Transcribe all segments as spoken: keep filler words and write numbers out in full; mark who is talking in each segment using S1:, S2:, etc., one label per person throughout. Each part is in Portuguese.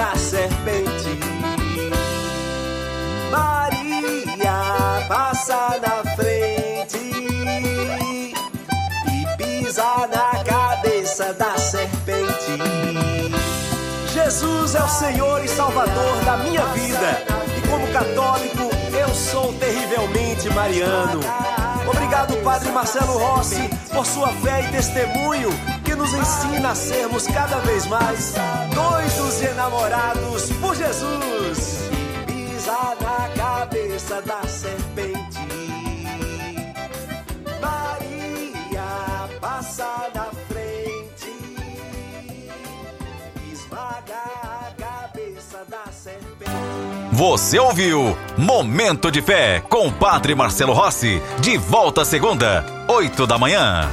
S1: da serpente. Maria passa na frente e pisa na cabeça da serpente. Jesus é o Senhor e Salvador da minha vida, e como católico eu sou terrivelmente mariano. Obrigado, Padre Marcelo Rossi, por sua fé e testemunho que nos ensina a sermos cada vez mais doidos e enamorados por Jesus. Pisa na cabeça da serpente. Maria passa na frente, esmaga a cabeça da serpente.
S2: Você ouviu Momento de Fé com o Padre Marcelo Rossi, de volta segunda, oito da manhã.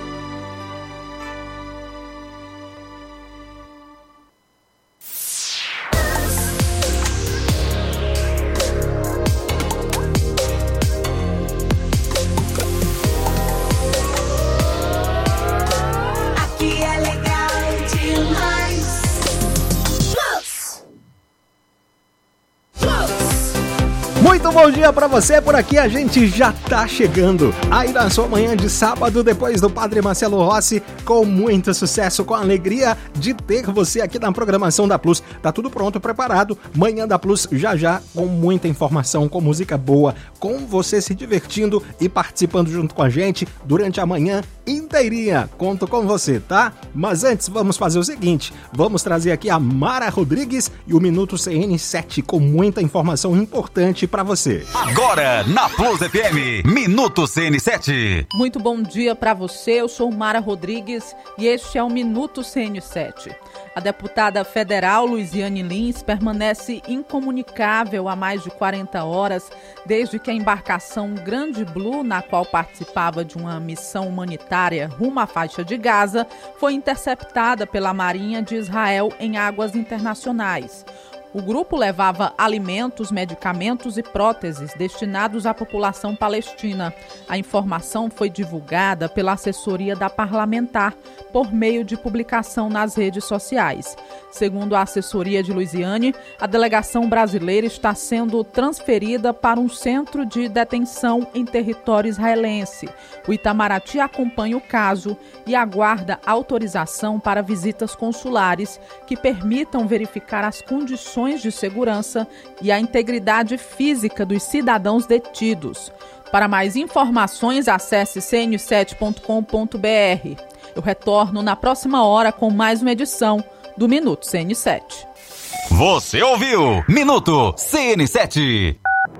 S3: Muito bom dia pra você, por aqui a gente já tá chegando aí na sua manhã de sábado, depois do Padre Marcelo Rossi, com muito sucesso, com a alegria de ter você aqui na programação da Plus. Tá tudo pronto, preparado, Manhã da Plus já já, com muita informação, com música boa, com você se divertindo e participando junto com a gente durante a manhã inteirinha. Conto com você, tá? Mas antes vamos fazer o seguinte, vamos trazer aqui a Mara Rodrigues e o Minuto C N sete com muita informação importante pra você.
S2: Agora na Plus F M, Minuto C N sete.
S4: Muito bom dia pra você, eu sou Mara Rodrigues e este é o Minuto C N sete. A deputada federal Luiziane Lins permanece incomunicável há mais de quarenta horas, desde que a embarcação Grande Blue, na qual participava de uma missão humanitária rumo à faixa de Gaza, foi interceptada pela Marinha de Israel em águas internacionais. O grupo levava alimentos, medicamentos e próteses destinados à população palestina. A informação foi divulgada pela assessoria da parlamentar por meio de publicação nas redes sociais. Segundo a assessoria de Luiziane, a delegação brasileira está sendo transferida para um centro de detenção em território israelense. O Itamaraty acompanha o caso e aguarda autorização para visitas consulares que permitam verificar as condições de segurança e a integridade física dos cidadãos detidos. Para mais informações, acesse c n sete ponto com ponto b r. Eu retorno na próxima hora com mais uma edição do Minuto C N sete.
S2: Você ouviu Minuto C N sete.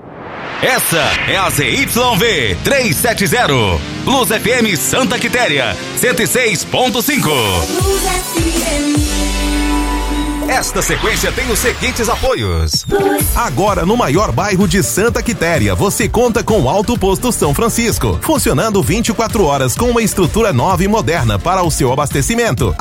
S2: Essa é a Z Y V trezentos e setenta, Plus F M Santa Quitéria, cento e seis ponto cinco.
S5: Plus F M.
S2: Esta sequência tem os seguintes apoios.
S6: Agora, no maior bairro de Santa Quitéria, você conta com o Alto Posto São Francisco, funcionando vinte e quatro horas com uma estrutura nova e moderna para o seu abastecimento.